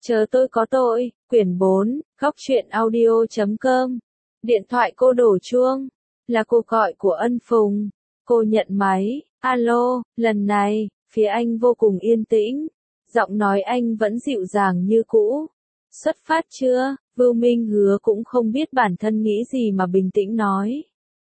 Chờ tôi có tội, quyển 4, góc truyện audio.com. Điện thoại cô đổ chuông. Là cuộc gọi của Ân Phùng. Cô nhận máy. Alo, lần này, phía anh vô cùng yên tĩnh. Giọng nói anh vẫn dịu dàng như cũ. Xuất phát chưa? Vưu Minh Hứa cũng không biết bản thân nghĩ gì mà bình tĩnh nói.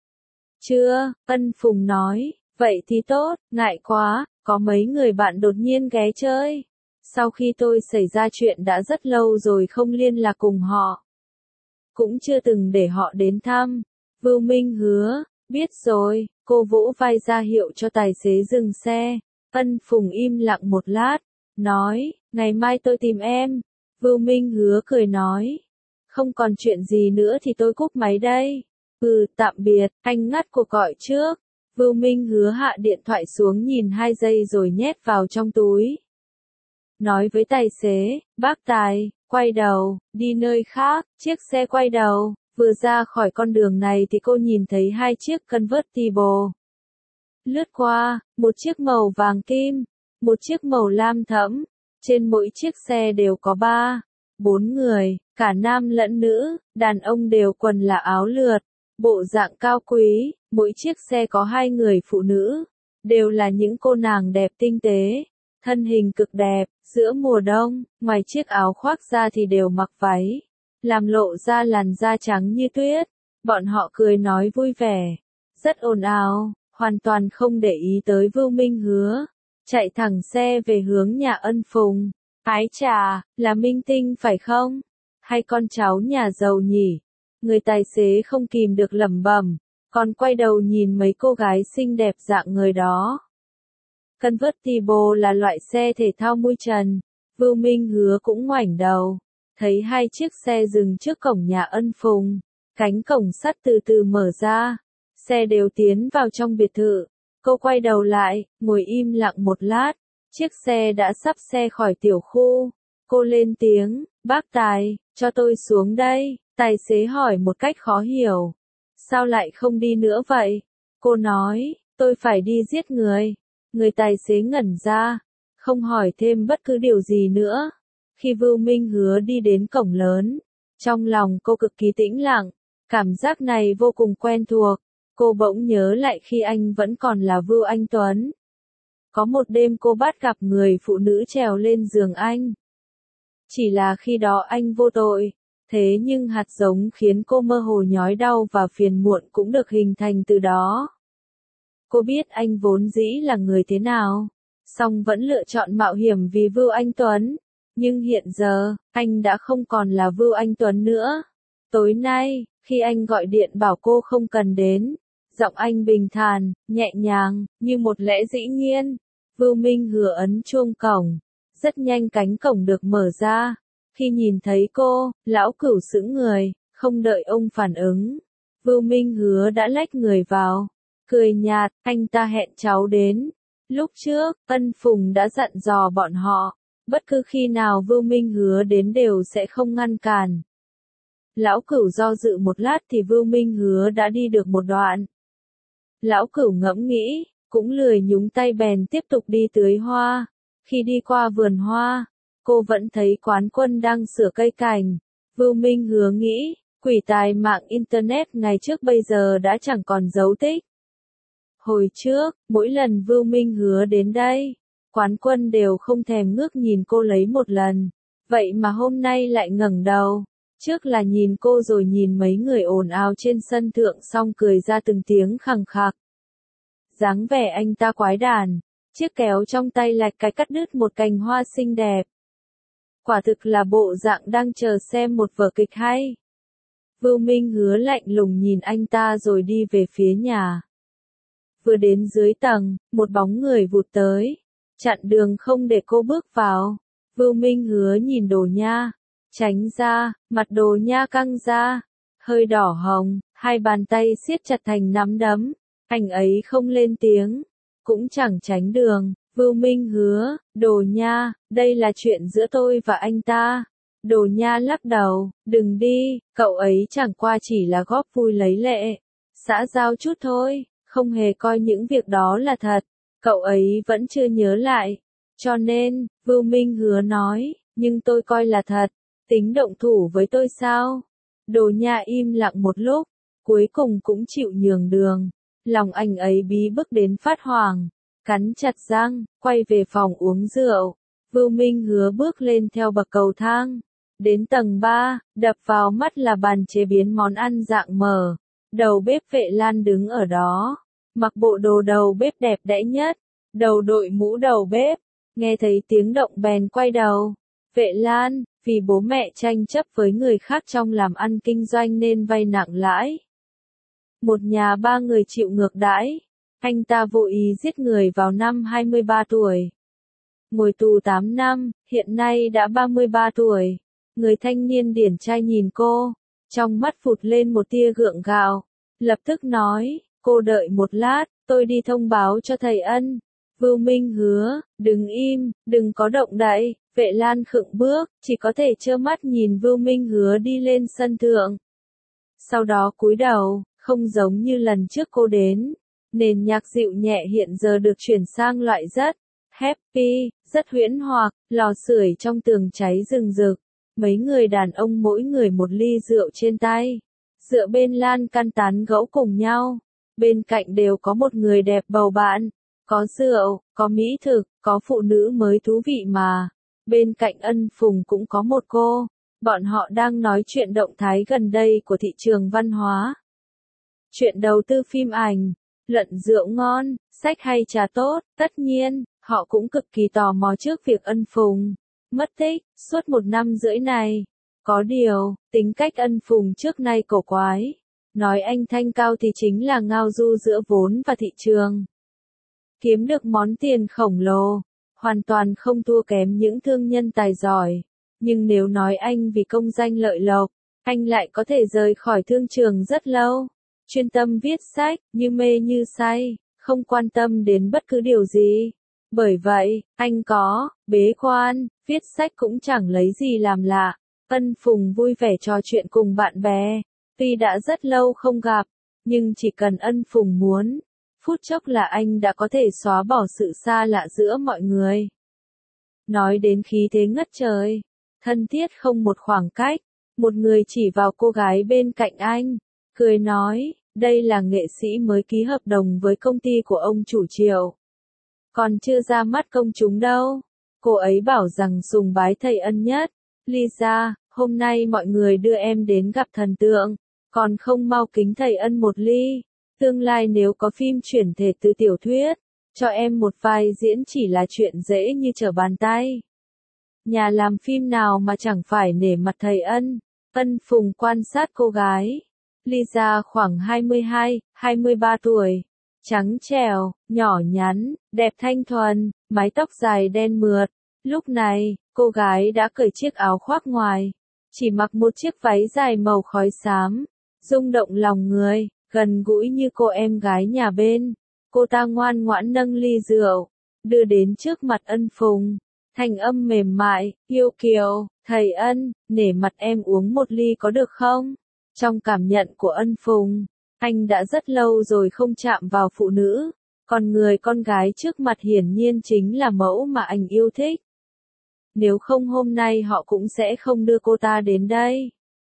Chưa, Ân Phùng nói. Vậy thì tốt, ngại quá, có mấy người bạn đột nhiên ghé chơi. Sau khi tôi xảy ra chuyện đã rất lâu rồi không liên lạc cùng họ. Cũng chưa từng để họ đến thăm. Vưu Minh Hứa, biết rồi, cô vỗ vai ra hiệu cho tài xế dừng xe. Ân Phùng im lặng một lát, nói, ngày mai tôi tìm em. Vưu Minh Hứa cười nói, không còn chuyện gì nữa thì tôi cúp máy đây. Tạm biệt, anh ngắt cuộc gọi trước. Vưu Minh Hứa hạ điện thoại xuống nhìn 2 giây rồi nhét vào trong túi. Nói với tài xế, bác Tài, quay đầu, đi nơi khác. Chiếc xe quay đầu, vừa ra khỏi con đường này thì cô nhìn thấy 2 chiếc convertible. Lướt qua, một chiếc màu vàng kim, một chiếc màu lam thẫm. Trên mỗi chiếc xe đều có 4 người, cả nam lẫn nữ, đàn ông đều quần là áo lượt, bộ dạng cao quý. Mỗi chiếc xe có 2 người phụ nữ, đều là những cô nàng đẹp tinh tế, thân hình cực đẹp. Giữa mùa đông, ngoài chiếc áo khoác ra thì đều mặc váy, làm lộ ra làn da trắng như tuyết. Bọn họ cười nói vui vẻ, rất ồn ào, hoàn toàn không để ý tới Vưu Minh Hứa, chạy thẳng xe về hướng nhà Ân Phùng. Ái chà, là minh tinh phải không? Hay con cháu nhà giàu nhỉ? Người tài xế không kìm được lẩm bẩm, còn quay đầu nhìn mấy cô gái xinh đẹp dạng người đó. Convertible là loại xe thể thao mui trần. Vưu Minh Hứa cũng ngoảnh đầu, thấy 2 chiếc xe dừng trước cổng nhà Ân Phùng. Cánh cổng sắt từ từ mở ra, xe đều tiến vào trong biệt thự. Cô quay đầu lại, ngồi im lặng một lát. Chiếc xe đã sắp xe khỏi tiểu khu. Cô lên tiếng, bác Tài, cho tôi xuống đây. Tài xế hỏi một cách khó hiểu, sao lại không đi nữa vậy? Cô nói, tôi phải đi giết người. Người tài xế ngẩn ra, không hỏi thêm bất cứ điều gì nữa. Khi Vưu Minh Hứa đi đến cổng lớn, trong lòng cô cực kỳ tĩnh lặng, cảm giác này vô cùng quen thuộc. Cô bỗng nhớ lại khi anh vẫn còn là Vưu Anh Tuấn. Có một đêm cô bắt gặp người phụ nữ trèo lên giường anh. Chỉ là khi đó anh vô tội, thế nhưng hạt giống khiến cô mơ hồ nhói đau và phiền muộn cũng được hình thành từ đó. Cô biết anh vốn dĩ là người thế nào, song vẫn lựa chọn mạo hiểm vì Vưu Anh Tuấn. Nhưng hiện giờ, anh đã không còn là Vưu Anh Tuấn nữa. Tối nay, khi anh gọi điện bảo cô không cần đến, giọng anh bình thản, nhẹ nhàng, như một lẽ dĩ nhiên. Vưu Minh Hứa ấn chuông cổng. Rất nhanh cánh cổng được mở ra. Khi nhìn thấy cô, lão cửu sững người, không đợi ông phản ứng. Vưu Minh Hứa đã lách người vào. Cười nhạt, anh ta hẹn cháu đến. Lúc trước, Ân Phùng đã dặn dò bọn họ, bất cứ khi nào Vưu Minh Hứa đến đều sẽ không ngăn cản. Lão Cửu do dự một lát thì Vưu Minh Hứa đã đi được một đoạn. Lão Cửu ngẫm nghĩ, cũng lười nhúng tay bèn tiếp tục đi tưới hoa. Khi đi qua vườn hoa, cô vẫn thấy Quán Quân đang sửa cây cảnh. Vưu Minh Hứa nghĩ, quỷ tài mạng Internet ngày trước bây giờ đã chẳng còn dấu tích. Hồi trước, mỗi lần Vưu Minh Hứa đến đây, Quán Quân đều không thèm ngước nhìn cô lấy một lần. Vậy mà hôm nay lại ngẩng đầu. Trước là nhìn cô rồi nhìn mấy người ồn ào trên sân thượng xong cười ra từng tiếng khằng khặc. Dáng vẻ anh ta quái đản, chiếc kéo trong tay lạch cạch cắt đứt một cành hoa xinh đẹp. Quả thực là bộ dạng đang chờ xem một vở kịch hay. Vưu Minh Hứa lạnh lùng nhìn anh ta rồi đi về phía nhà. Vừa đến dưới tầng, một bóng người vụt tới, chặn đường không để cô bước vào. Vưu Minh Hứa nhìn Đồ Nha, tránh ra, mặt Đồ Nha căng ra, hơi đỏ hồng, 2 bàn tay siết chặt thành nắm đấm. Anh ấy không lên tiếng, cũng chẳng tránh đường. Vưu Minh Hứa, Đồ Nha, đây là chuyện giữa tôi và anh ta. Đồ Nha lắc đầu, đừng đi, cậu ấy chẳng qua chỉ là góp vui lấy lệ, xã giao chút thôi. Không hề coi những việc đó là thật, cậu ấy vẫn chưa nhớ lại. Cho nên, Vưu Minh Hứa nói, nhưng tôi coi là thật. Tính động thủ với tôi sao? Đồ Nha im lặng một lúc, cuối cùng cũng chịu nhường đường. Lòng anh ấy bí bức đến phát hoảng, cắn chặt răng, quay về phòng uống rượu. Vưu Minh Hứa bước lên theo bậc cầu thang. Đến tầng 3, đập vào mắt là bàn chế biến món ăn dạng mở. Đầu bếp Vệ Lan đứng ở đó, mặc bộ đồ đầu bếp đẹp đẽ nhất, đầu đội mũ đầu bếp. Nghe thấy tiếng động bèn quay đầu. Vệ Lan, vì bố mẹ tranh chấp với người khác trong làm ăn kinh doanh nên vay nặng lãi. Một nhà ba người chịu ngược đãi. Anh ta vô ý giết người vào năm 23 tuổi. Ngồi tù 8 năm, hiện nay đã 33 tuổi. Người thanh niên điển trai nhìn cô, trong mắt phụt lên một tia gượng gạo. Lập tức nói, cô đợi một lát, tôi đi thông báo cho thầy Ân. Vưu Minh Hứa, đừng im, đừng có động đậy. Vệ Lan khựng bước, chỉ có thể trơ mắt nhìn Vưu Minh Hứa đi lên sân thượng. Sau đó cúi đầu, không giống như lần trước cô đến. Nền nhạc dịu nhẹ hiện giờ được chuyển sang loại rất happy, rất huyễn hoặc, lò sưởi trong tường cháy rừng rực. Mấy người đàn ông mỗi người một ly rượu trên tay. Dựa bên lan can tán gẫu cùng nhau. Bên cạnh đều có một người đẹp bầu bạn. Có rượu, có mỹ thực, có phụ nữ mới thú vị mà. Bên cạnh Ân Phùng cũng có một cô. Bọn họ đang nói chuyện động thái gần đây của thị trường văn hóa. Chuyện đầu tư phim ảnh, luận rượu ngon, sách hay trà tốt, tất nhiên, họ cũng cực kỳ tò mò trước việc Ân Phùng mất tích suốt 1 năm rưỡi này. Có điều, tính cách Ân Phùng trước nay cổ quái. Nói anh thanh cao thì chính là ngao du giữa vốn và thị trường. Kiếm được món tiền khổng lồ, hoàn toàn không thua kém những thương nhân tài giỏi. Nhưng nếu nói anh vì công danh lợi lộc, anh lại có thể rời khỏi thương trường rất lâu. Chuyên tâm viết sách, như mê như say, không quan tâm đến bất cứ điều gì. Bởi vậy, anh có, bế quan, viết sách cũng chẳng lấy gì làm lạ. Ân Phùng vui vẻ trò chuyện cùng bạn bè. Tuy đã rất lâu không gặp, nhưng chỉ cần Ân Phùng muốn, phút chốc là anh đã có thể xóa bỏ sự xa lạ giữa mọi người. Nói đến khí thế ngất trời, thân thiết không một khoảng cách, một người chỉ vào cô gái bên cạnh anh, cười nói, đây là nghệ sĩ mới ký hợp đồng với công ty của ông chủ Triệu. Còn chưa ra mắt công chúng đâu. Cô ấy bảo rằng sùng bái thầy Ân nhất. Lisa, hôm nay mọi người đưa em đến gặp thần tượng, còn không mau kính thầy Ân một ly. Tương lai nếu có phim chuyển thể từ tiểu thuyết, cho em một vai diễn chỉ là chuyện dễ như trở bàn tay. Nhà làm phim nào mà chẳng phải nể mặt thầy Ân. Ân Phùng quan sát cô gái. Lisa khoảng 22, 23 tuổi. Trắng trẻo, nhỏ nhắn, đẹp thanh thuần, mái tóc dài đen mượt. Lúc này, cô gái đã cởi chiếc áo khoác ngoài. Chỉ mặc một chiếc váy dài màu khói xám. Rung động lòng người, gần gũi như cô em gái nhà bên. Cô ta ngoan ngoãn nâng ly rượu, đưa đến trước mặt Ân Phùng. Thanh âm mềm mại, yêu kiều, thầy Ân, nể mặt em uống một ly có được không? Trong cảm nhận của Ân Phùng, anh đã rất lâu rồi không chạm vào phụ nữ, còn người con gái trước mặt hiển nhiên chính là mẫu mà anh yêu thích. Nếu không hôm nay họ cũng sẽ không đưa cô ta đến đây.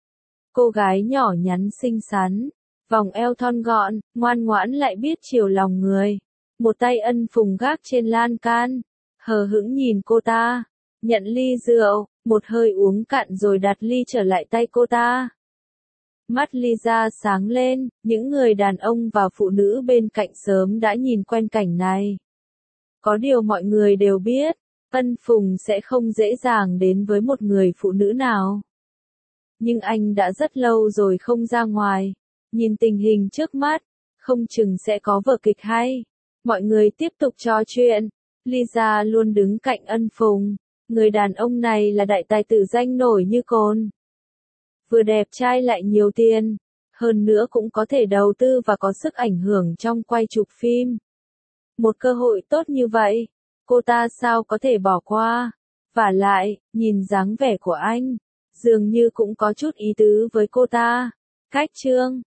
Cô gái nhỏ nhắn xinh xắn, vòng eo thon gọn, ngoan ngoãn lại biết chiều lòng người. Một tay Ân Phùng gác trên lan can, hờ hững nhìn cô ta, nhận ly rượu, một hơi uống cạn rồi đặt ly trở lại tay cô ta. Mắt Lisa sáng lên, những người đàn ông và phụ nữ bên cạnh sớm đã nhìn quen cảnh này. Có điều mọi người đều biết, Ân Phùng sẽ không dễ dàng đến với một người phụ nữ nào. Nhưng anh đã rất lâu rồi không ra ngoài, nhìn tình hình trước mắt, không chừng sẽ có vở kịch hay. Mọi người tiếp tục trò chuyện, Lisa luôn đứng cạnh Ân Phùng, người đàn ông này là đại tài tử danh nổi như cồn. Vừa đẹp trai lại nhiều tiền, hơn nữa cũng có thể đầu tư và có sức ảnh hưởng trong quay chụp phim. Một cơ hội tốt như vậy, cô ta sao có thể bỏ qua? Vả lại, nhìn dáng vẻ của anh, dường như cũng có chút ý tứ với cô ta. Cách chương